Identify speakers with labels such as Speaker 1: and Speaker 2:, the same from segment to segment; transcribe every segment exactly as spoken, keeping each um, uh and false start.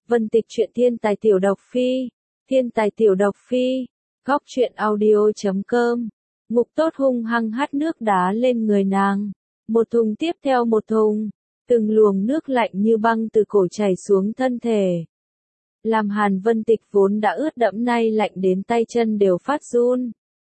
Speaker 1: Vân Tịch truyện thiên tài tiểu độc phi, thiên tài tiểu độc phi, góc truyện audio chấm com. Ngục tốt hung hăng hắt nước đá lên người nàng, một thùng tiếp theo một thùng, từng luồng nước lạnh như băng từ cổ chảy xuống thân thể. Làm Hàn Vân Tịch vốn đã ướt đẫm nay lạnh đến tay chân đều phát run.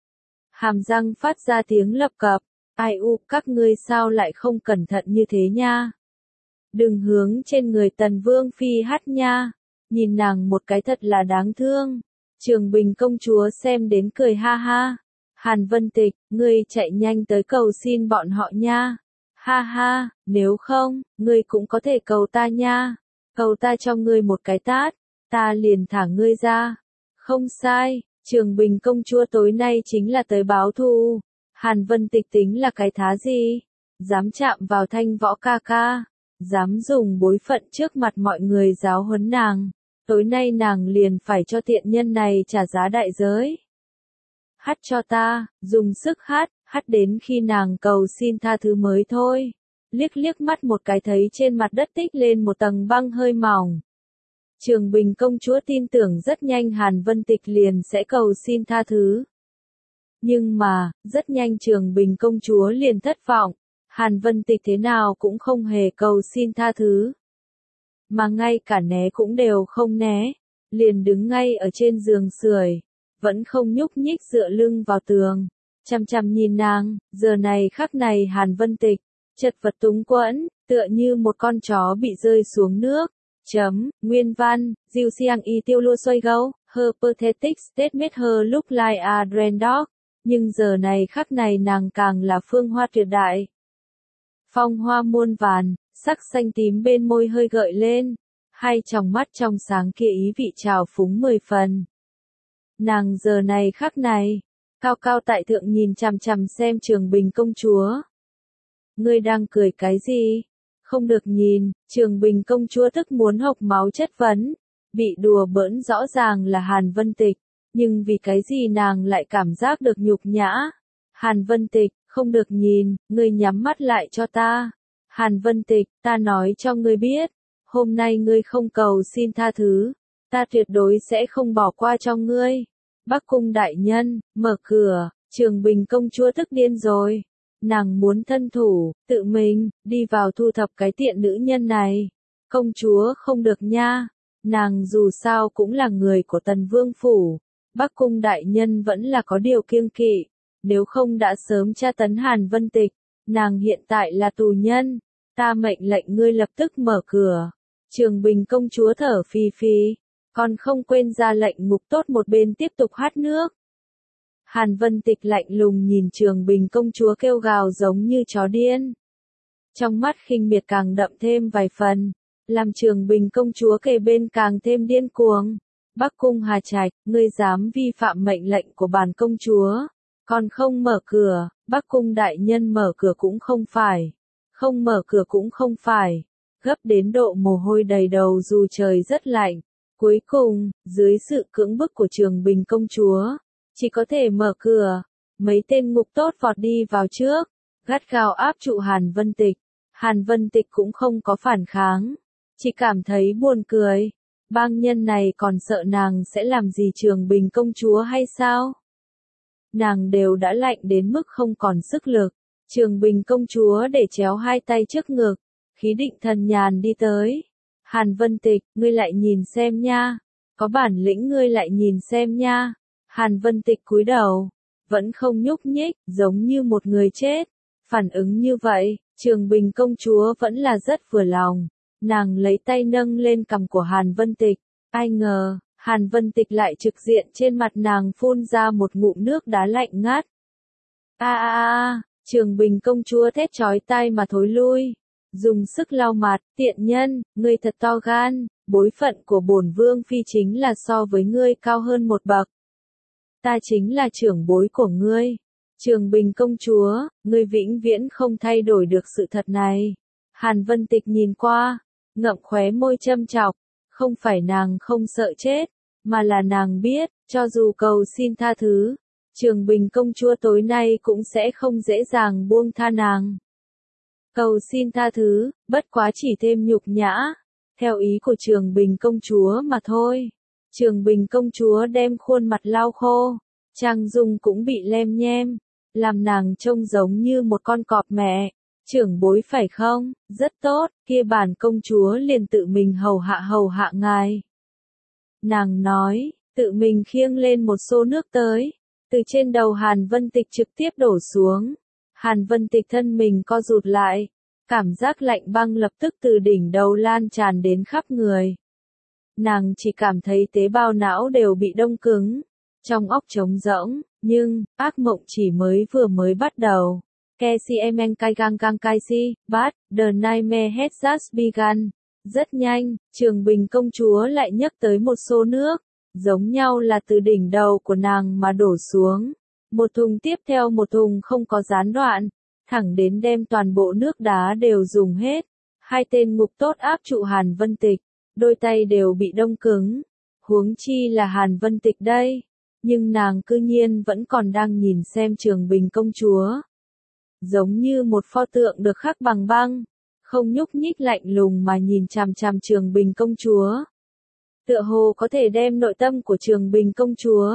Speaker 1: Hàm răng phát ra tiếng lập cập, ai u, các ngươi sao lại không cẩn thận như thế nha. Đừng hướng trên người Tần Vương Phi hắt nha, nhìn nàng một cái thật là đáng thương. Trường Bình công chúa xem đến cười ha ha. Hàn Vân Tịch, ngươi chạy nhanh tới cầu xin bọn họ nha. Ha ha, nếu không, ngươi cũng có thể cầu ta nha. Cầu ta cho ngươi một cái tát, ta liền thả ngươi ra. Không sai, Trường Bình công chúa tối nay chính là tới báo thù. Hàn Vân Tịch tính là cái thá gì? Dám chạm vào Thanh Võ ca ca, dám dùng bối phận trước mặt mọi người giáo huấn nàng. Tối nay nàng liền phải cho tiện nhân này trả giá đại giới. Hát cho ta, dùng sức hát, hát đến khi nàng cầu xin tha thứ mới thôi. Liếc liếc mắt một cái thấy trên mặt đất tích lên một tầng băng hơi mỏng. Trường Bình công chúa tin tưởng rất nhanh Hàn Vân Tịch liền sẽ cầu xin tha thứ. Nhưng mà, rất nhanh Trường Bình công chúa liền thất vọng. Hàn Vân Tịch thế nào cũng không hề cầu xin tha thứ. Mà ngay cả né cũng đều không né. Liền đứng ngay ở trên giường sưởi, vẫn không nhúc nhích dựa lưng vào tường. Chằm chằm nhìn nàng, giờ này khắc này Hàn Vân Tịch, chật vật túng quẫn, tựa như một con chó bị rơi xuống nước. Chấm, nguyên văn, Diêu Xiang Y tiêu lua xoay gấu, her pathetic state made her look like a drain dog. Nhưng giờ này khắc này nàng càng là phương hoa tuyệt đại. Phong hoa muôn vàn, sắc xanh tím bên môi hơi gợi lên, hai tròng mắt trong sáng kia ý vị trào phúng mười phần. Nàng giờ này khắc này, cao cao tại thượng nhìn chằm chằm xem Trường Bình công chúa. Ngươi đang cười cái gì? Không được nhìn, Trường Bình công chúa tức muốn hộc máu chất vấn, bị đùa bỡn rõ ràng là Hàn Vân Tịch, nhưng vì cái gì nàng lại cảm giác được nhục nhã. Hàn Vân Tịch, không được nhìn, ngươi nhắm mắt lại cho ta. Hàn Vân Tịch, ta nói cho ngươi biết, hôm nay ngươi không cầu xin tha thứ, ta tuyệt đối sẽ không bỏ qua cho ngươi. Bắc cung đại nhân, mở cửa, Trường Bình công chúa tức điên rồi. Nàng muốn thân thủ, tự mình, đi vào thu thập cái tiện nữ nhân này. Công chúa không được nha, nàng dù sao cũng là người của Tần Vương Phủ. Bắc cung đại nhân vẫn là có điều kiêng kỵ, nếu không đã sớm tra tấn Hàn Vân Tịch. Nàng hiện tại là tù nhân, ta mệnh lệnh ngươi lập tức mở cửa. Trường Bình công chúa thở phì phì, còn không quên ra lệnh ngục tốt một bên tiếp tục hát nước. Hàn Vân Tịch lạnh lùng nhìn Trường Bình công chúa kêu gào giống như chó điên. Trong mắt khinh miệt càng đậm thêm vài phần, làm Trường Bình công chúa kề bên càng thêm điên cuồng. Bắc cung Hà Trạch, ngươi dám vi phạm mệnh lệnh của bản công chúa, còn không mở cửa. Bắc cung đại nhân mở cửa cũng không phải, không mở cửa cũng không phải, gấp đến độ mồ hôi đầy đầu dù trời rất lạnh. Cuối cùng, dưới sự cưỡng bức của Trường Bình công chúa, chỉ có thể mở cửa. Mấy tên ngục tốt vọt đi vào trước, gắt gao áp trụ Hàn Vân Tịch. Hàn Vân Tịch cũng không có phản kháng, chỉ cảm thấy buồn cười. Bang nhân này còn sợ nàng sẽ làm gì Trường Bình công chúa hay sao? Nàng đều đã lạnh đến mức không còn sức lực. Trường Bình công chúa để chéo hai tay trước ngực, khí định thần nhàn đi tới. Hàn Vân Tịch, ngươi lại nhìn xem nha, có bản lĩnh ngươi lại nhìn xem nha. Hàn Vân Tịch cúi đầu, vẫn không nhúc nhích, giống như một người chết. Phản ứng như vậy, Trường Bình công chúa vẫn là rất vừa lòng. Nàng lấy tay nâng lên cằm của Hàn Vân Tịch. Ai ngờ, Hàn Vân Tịch lại trực diện trên mặt nàng phun ra một ngụm nước đá lạnh ngắt. A a a, Trường Bình công chúa thét chói tai mà thối lui. Dùng sức lau mặt, tiện nhân, ngươi thật to gan, bối phận của bổn vương phi chính là so với ngươi cao hơn một bậc. Ta chính là trưởng bối của ngươi. Trường Bình công chúa, ngươi vĩnh viễn không thay đổi được sự thật này. Hàn Vân Tịch nhìn qua, ngậm khóe môi châm chọc, không phải nàng không sợ chết, mà là nàng biết, cho dù cầu xin tha thứ, Trường Bình công chúa tối nay cũng sẽ không dễ dàng buông tha nàng. Cầu xin tha thứ, bất quá chỉ thêm nhục nhã, theo ý của Trường Bình công chúa mà thôi. Trường Bình công chúa đem khuôn mặt lau khô, trang dung cũng bị lem nhem, làm nàng trông giống như một con cọp mẹ. Trưởng bối phải không? Rất tốt, kia bản công chúa liền tự mình hầu hạ hầu hạ ngài. Nàng nói, tự mình khiêng lên một xô nước tới, từ trên đầu Hàn Vân Tịch trực tiếp đổ xuống. Hàn Vân Tịch thân mình co rụt lại, cảm giác lạnh băng lập tức từ đỉnh đầu lan tràn đến khắp người. Nàng chỉ cảm thấy tế bào não đều bị đông cứng, trong óc trống rỗng, nhưng, ác mộng chỉ mới vừa mới bắt đầu. Kcmn kai gang gang kai si, but, the nightmare has just begun. Rất nhanh, Trường Bình công chúa lại nhấc tới một xô nước, giống nhau là từ đỉnh đầu của nàng mà đổ xuống. Một thùng tiếp theo một thùng không có gián đoạn, thẳng đến đem toàn bộ nước đá đều dùng hết. Hai tên ngục tốt áp trụ Hàn Vân Tịch, đôi tay đều bị đông cứng. Huống chi là Hàn Vân Tịch đây, nhưng nàng cư nhiên vẫn còn đang nhìn xem Trường Bình công chúa. Giống như một pho tượng được khắc bằng băng, không nhúc nhích lạnh lùng mà nhìn chằm chằm Trường Bình công chúa. Tựa hồ có thể đem nội tâm của Trường Bình công chúa.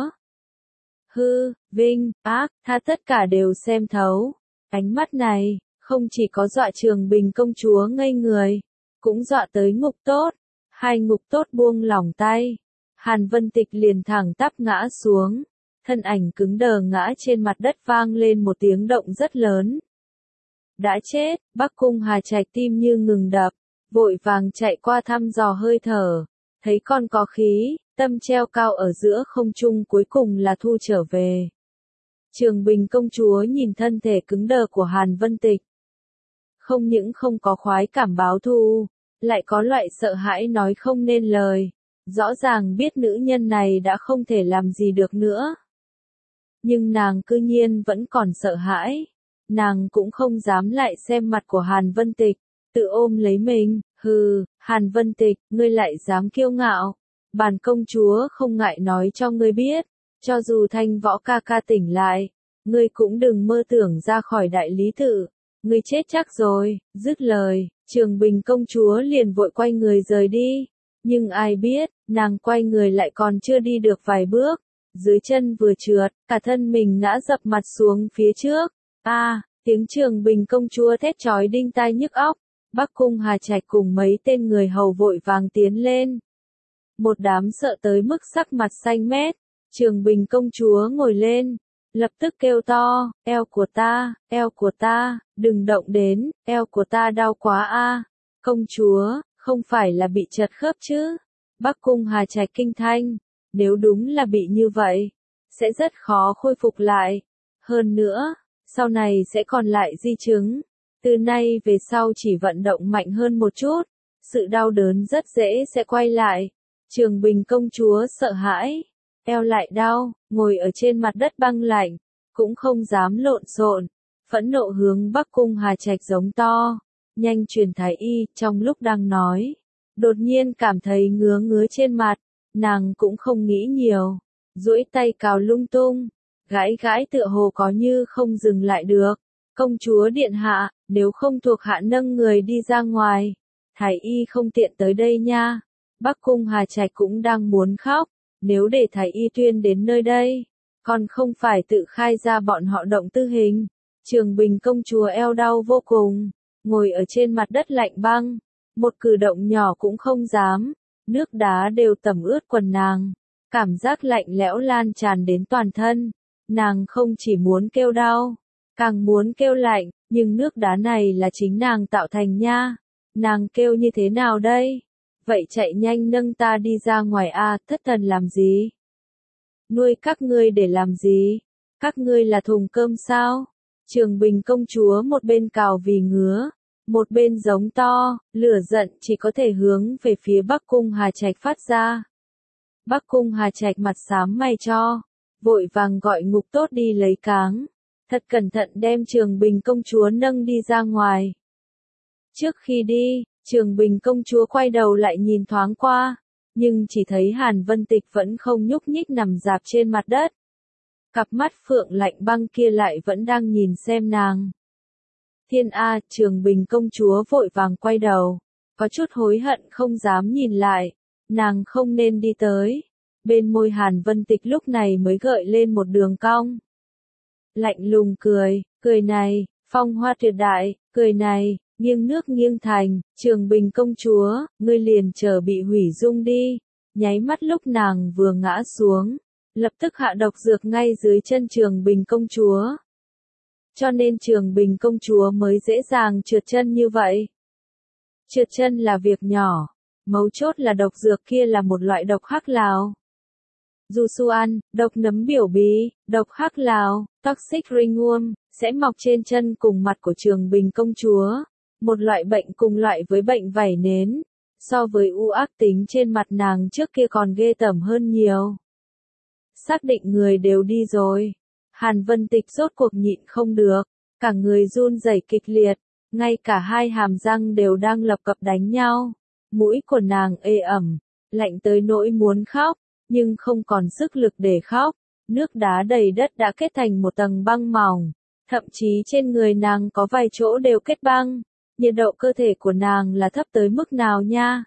Speaker 1: Hư, vinh, ác, tha tất cả đều xem thấu. Ánh mắt này, không chỉ có dọa Trường Bình công chúa ngây người, cũng dọa tới ngục tốt. Hai ngục tốt buông lỏng tay. Hàn Vân Tịch liền thẳng tắp ngã xuống. Thân ảnh cứng đờ ngã trên mặt đất vang lên một tiếng động rất lớn. Đã chết, Bắc Cung Hà Trạch tim như ngừng đập, vội vàng chạy qua thăm dò hơi thở, thấy con có khí, tâm treo cao ở giữa không trung cuối cùng là thu trở về. Trường Bình công chúa nhìn thân thể cứng đờ của Hàn Vân Tịch. Không những không có khoái cảm báo thù, lại có loại sợ hãi nói không nên lời, rõ ràng biết nữ nhân này đã không thể làm gì được nữa. Nhưng nàng cư nhiên vẫn còn sợ hãi. Nàng cũng không dám lại xem mặt của Hàn Vân Tịch, tự ôm lấy mình, hừ, Hàn Vân Tịch, ngươi lại dám kiêu ngạo. Bản công chúa không ngại nói cho ngươi biết, cho dù Thanh Võ ca ca tỉnh lại, ngươi cũng đừng mơ tưởng ra khỏi đại lý tự, ngươi chết chắc rồi. Dứt lời, Trường Bình công chúa liền vội quay người rời đi, nhưng ai biết, nàng quay người lại còn chưa đi được vài bước, dưới chân vừa trượt, cả thân mình ngã dập mặt xuống phía trước. A, à, tiếng Trường Bình công chúa thét chói đinh tai nhức óc. Bắc Cung Hà Trạch cùng mấy tên người hầu vội vàng tiến lên. Một đám sợ tới mức sắc mặt xanh mét. Trường Bình công chúa ngồi lên, lập tức kêu to, eo của ta, eo của ta, đừng động đến, eo của ta đau quá a. À. Công chúa, không phải là bị trật khớp chứ? Bắc Cung Hà Trạch kinh thanh, nếu đúng là bị như vậy, sẽ rất khó khôi phục lại. Hơn nữa, sau này sẽ còn lại di chứng. Từ nay về sau chỉ vận động mạnh hơn một chút, sự đau đớn rất dễ sẽ quay lại. Trường Bình công chúa sợ hãi, eo lại đau, ngồi ở trên mặt đất băng lạnh, cũng không dám lộn xộn, phẫn nộ hướng Bắc Cung Hà Trạch giống to, nhanh truyền thái y. Trong lúc đang nói, đột nhiên cảm thấy ngứa ngứa trên mặt, nàng cũng không nghĩ nhiều, duỗi tay cào lung tung, gãi gãi tựa hồ có như không dừng lại được. Công chúa điện hạ, nếu không thuộc hạ nâng người đi ra ngoài, thái y không tiện tới đây nha. Bắc Cung Hà Trạch cũng đang muốn khóc, nếu để thái y tuyên đến nơi đây, còn không phải tự khai ra bọn họ động tư hình. Trường Bình công chúa eo đau vô cùng, ngồi ở trên mặt đất lạnh băng, một cử động nhỏ cũng không dám, nước đá đều tẩm ướt quần nàng, cảm giác lạnh lẽo lan tràn đến toàn thân, nàng không chỉ muốn kêu đau, càng muốn kêu lạnh, nhưng nước đá này là chính nàng tạo thành nha, nàng kêu như thế nào đây? Vậy chạy nhanh nâng ta đi ra ngoài a. Thất thần làm gì? Nuôi các ngươi để làm gì? Các ngươi là thùng cơm sao? Trường Bình công chúa một bên cào vì ngứa, một bên giống to, lửa giận chỉ có thể hướng về phía Bắc Cung Hà Trạch phát ra. Bắc Cung Hà Trạch mặt xám mày cho, vội vàng gọi ngục tốt đi lấy cáng, thật cẩn thận đem Trường Bình công chúa nâng đi ra ngoài. Trước khi đi, Trường Bình công chúa quay đầu lại nhìn thoáng qua, nhưng chỉ thấy Hàn Vân Tịch vẫn không nhúc nhích nằm rạp trên mặt đất. Cặp mắt phượng lạnh băng kia lại vẫn đang nhìn xem nàng. Thiên A, Trường Bình công chúa vội vàng quay đầu, có chút hối hận không dám nhìn lại, nàng không nên đi tới. Bên môi Hàn Vân Tịch lúc này mới gợi lên một đường cong. Lạnh lùng cười, cười này, phong hoa tuyệt đại, cười này, nghiêng nước nghiêng thành, Trường Bình công chúa, ngươi liền chờ bị hủy dung đi. Nháy mắt lúc nàng vừa ngã xuống, lập tức hạ độc dược ngay dưới chân Trường Bình công chúa. Cho nên Trường Bình công chúa mới dễ dàng trượt chân như vậy. Trượt chân là việc nhỏ, mấu chốt là độc dược kia là một loại độc hắc lào. Dù su ăn, độc nấm biểu bí, độc hắc lào, toxic ringworm, sẽ mọc trên chân cùng mặt của Trường Bình công chúa. Một loại bệnh cùng loại với bệnh vảy nến. So với u ác tính trên mặt nàng trước kia còn ghê tởm hơn nhiều. Xác định người đều đi rồi. Hàn Vân Tịch rốt cuộc nhịn không được. Cả người run rẩy kịch liệt. Ngay cả hai hàm răng đều đang lập cập đánh nhau. Mũi của nàng ê ẩm. Lạnh tới nỗi muốn khóc. Nhưng không còn sức lực để khóc. Nước đá đầy đất đã kết thành một tầng băng mỏng. Thậm chí trên người nàng có vài chỗ đều kết băng. Nhiệt độ cơ thể của nàng là thấp tới mức nào nha?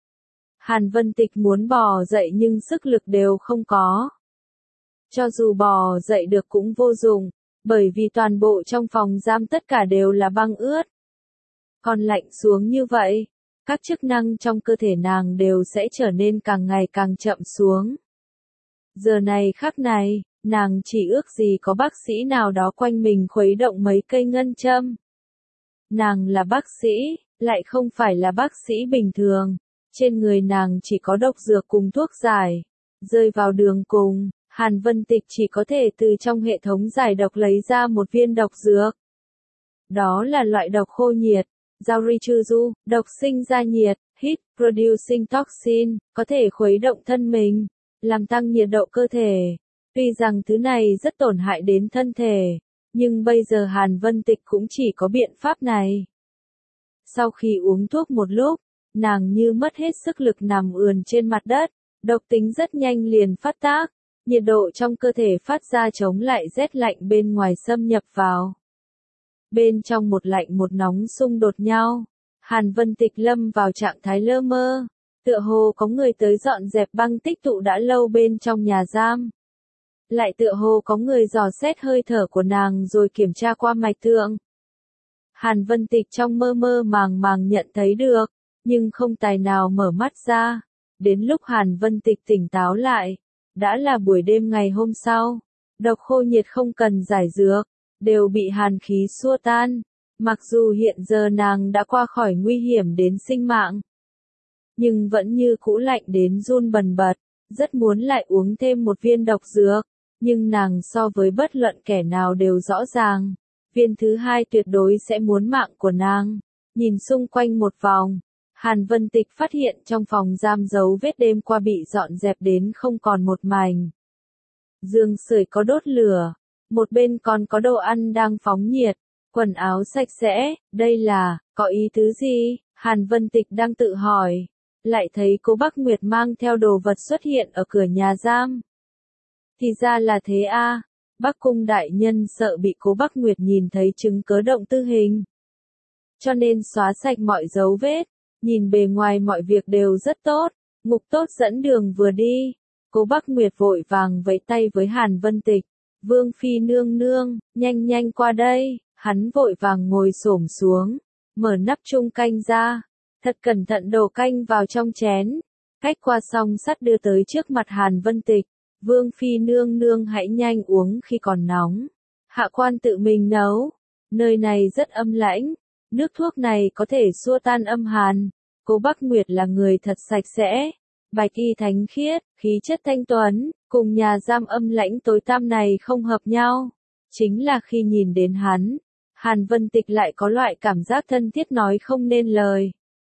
Speaker 1: Hàn Vân Tịch muốn bò dậy nhưng sức lực đều không có. Cho dù bò dậy được cũng vô dụng, bởi vì toàn bộ trong phòng giam tất cả đều là băng ướt. Còn lạnh xuống như vậy, các chức năng trong cơ thể nàng đều sẽ trở nên càng ngày càng chậm xuống. Giờ này khắc này, nàng chỉ ước gì có bác sĩ nào đó quanh mình khuấy động mấy cây ngân châm. Nàng là bác sĩ, lại không phải là bác sĩ bình thường. Trên người nàng chỉ có độc dược cùng thuốc giải. Rơi vào đường cùng, Hàn Vân Tịch chỉ có thể từ trong hệ thống giải độc lấy ra một viên độc dược. Đó là loại độc khô nhiệt, Zaurichuzu, độc sinh ra nhiệt, Heat Producing Toxin, có thể khuấy động thân mình, làm tăng nhiệt độ cơ thể. Tuy rằng thứ này rất tổn hại đến thân thể. Nhưng bây giờ Hàn Vân Tịch cũng chỉ có biện pháp này. Sau khi uống thuốc một lúc, nàng như mất hết sức lực nằm ườn trên mặt đất, độc tính rất nhanh liền phát tác, nhiệt độ trong cơ thể phát ra chống lại rét lạnh bên ngoài xâm nhập vào. Bên trong một lạnh một nóng xung đột nhau, Hàn Vân Tịch lâm vào trạng thái lơ mơ, tựa hồ có người tới dọn dẹp băng tích tụ đã lâu bên trong nhà giam. Lại tựa hồ có người dò xét hơi thở của nàng rồi kiểm tra qua mạch tượng. Hàn Vân Tịch trong mơ mơ màng màng nhận thấy được, nhưng không tài nào mở mắt ra. Đến lúc Hàn Vân Tịch tỉnh táo lại, đã là buổi đêm ngày hôm sau. Độc khô nhiệt không cần giải dược, đều bị hàn khí xua tan. Mặc dù hiện giờ nàng đã qua khỏi nguy hiểm đến sinh mạng, nhưng vẫn như cũ lạnh đến run bần bật, rất muốn lại uống thêm một viên độc dược. Nhưng nàng so với bất luận kẻ nào đều rõ ràng, viên thứ hai tuyệt đối sẽ muốn mạng của nàng. Nhìn xung quanh một vòng, Hàn Vân Tịch phát hiện trong phòng giam dấu vết đêm qua bị dọn dẹp đến không còn một mảnh. Giường sưởi có đốt lửa, một bên còn có đồ ăn đang phóng nhiệt, quần áo sạch sẽ, đây là, có ý tứ gì? Hàn Vân Tịch đang tự hỏi, lại thấy cô Bắc Nguyệt mang theo đồ vật xuất hiện ở cửa nhà giam. Thì ra là thế a, à. Bắc cung đại nhân sợ bị cố Bắc Nguyệt nhìn thấy chứng cớ động tư hình. Cho nên xóa sạch mọi dấu vết, nhìn bề ngoài mọi việc đều rất tốt, Ngục Tốt dẫn đường vừa đi. Cố Bắc Nguyệt vội vàng vẫy tay với Hàn Vân Tịch, Vương Phi nương nương, nhanh nhanh qua đây, hắn vội vàng ngồi xổm xuống, mở nắp chung canh ra, thật cẩn thận đổ canh vào trong chén, cách qua song sắt đưa tới trước mặt Hàn Vân Tịch. Vương Phi nương nương hãy nhanh uống khi còn nóng. Hạ quan tự mình nấu. Nơi này rất âm lãnh. Nước thuốc này có thể xua tan âm hàn. Cố Bắc Nguyệt là người thật sạch sẽ. Bạch y thánh khiết, khí chất thanh tuấn, cùng nhà giam âm lãnh tối tăm này không hợp nhau. Chính là khi nhìn đến hắn, Hàn Vân Tịch lại có loại cảm giác thân thiết nói không nên lời.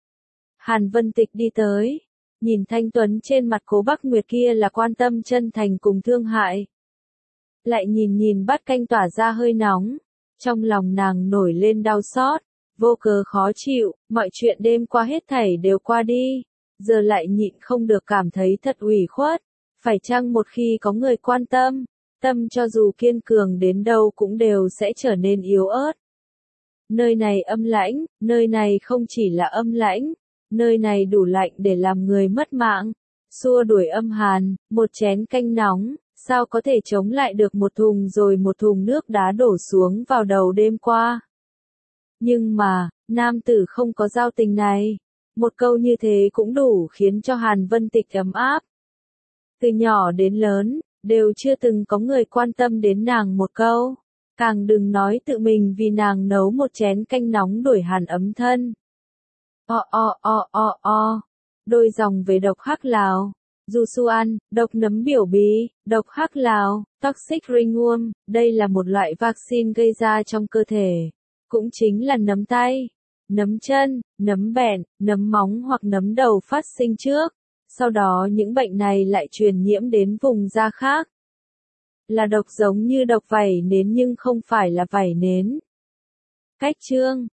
Speaker 1: Hàn Vân Tịch đi tới. Nhìn thanh tuấn trên mặt Cố Bắc Nguyệt kia là quan tâm chân thành cùng thương hại. Lại nhìn nhìn bát canh tỏa ra hơi nóng. Trong lòng nàng nổi lên đau xót, vô cớ khó chịu, mọi chuyện đêm qua hết thảy đều qua đi. Giờ lại nhịn không được cảm thấy thật ủy khuất. Phải chăng một khi có người quan tâm, tâm cho dù kiên cường đến đâu cũng đều sẽ trở nên yếu ớt. Nơi này âm lãnh, nơi này không chỉ là âm lãnh. Nơi này đủ lạnh để làm người mất mạng. Xua đuổi âm hàn, một chén canh nóng, sao có thể chống lại được một thùng rồi một thùng nước đá đổ xuống vào đầu đêm qua. Nhưng mà, nam tử không có giao tình này. Một câu như thế cũng đủ khiến cho Hàn Vân Tịch ấm áp. Từ nhỏ đến lớn, đều chưa từng có người quan tâm đến nàng một câu. Càng đừng nói tự mình vì nàng nấu một chén canh nóng đuổi hàn ấm thân. O o o o o. Đôi dòng về độc hắc Lào. Du Xuan, độc nấm biểu bì, độc hắc Lào, toxic ringworm, đây là một loại vaccine gây ra trong cơ thể. Cũng chính là nấm tay, nấm chân, nấm bẹn, nấm móng hoặc nấm đầu phát sinh trước. Sau đó những bệnh này lại truyền nhiễm đến vùng da khác. Là độc giống như độc vảy nến nhưng không phải là vảy nến. Cách chương